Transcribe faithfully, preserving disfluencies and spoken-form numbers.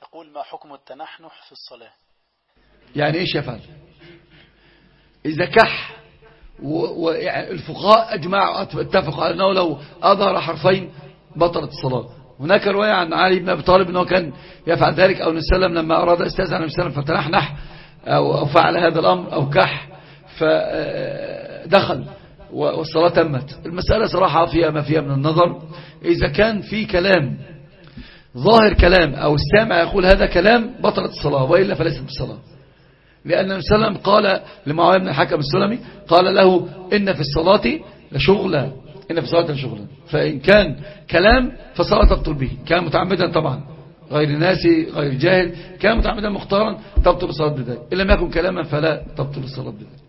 يقول ما حكم التنحنح في الصلاة؟ يعني ايش يفعل اذا كح؟ والفقهاء اجمعوا اتفقوا على انه لو اظهر حرفين بطلت الصلاة. هناك رواية عن علي بن ابي طالب انه كان يفعل ذلك، او النبي صلى الله عليه وسلم لما اراد استاذن النبي صلى الله عليه وسلم فتنحنح او فعل هذا الامر او كح فدخل والصلاة تمت. المسألة صراحة فيها ما فيها من النظر. إذا كان في كلام ظاهر كلام أو السامع يقول هذا كلام بطلت الصلاة، وإلا فليست بالصلاة، لأن النبي صلى الله عليه وسلم قال لمعاوية بن الحكم السلمي قال له إن في الصلاة لشغلا، إن في الصلاة لشغلا. فإن كان كلام فصلاة تبطل به، كان متعمدا طبعا غير ناسي غير جاهل، كان متعمدا مختارا تبطل الصلاة بذلك، إن لم يكن كلاما فلا تبطل الصلاة بذلك.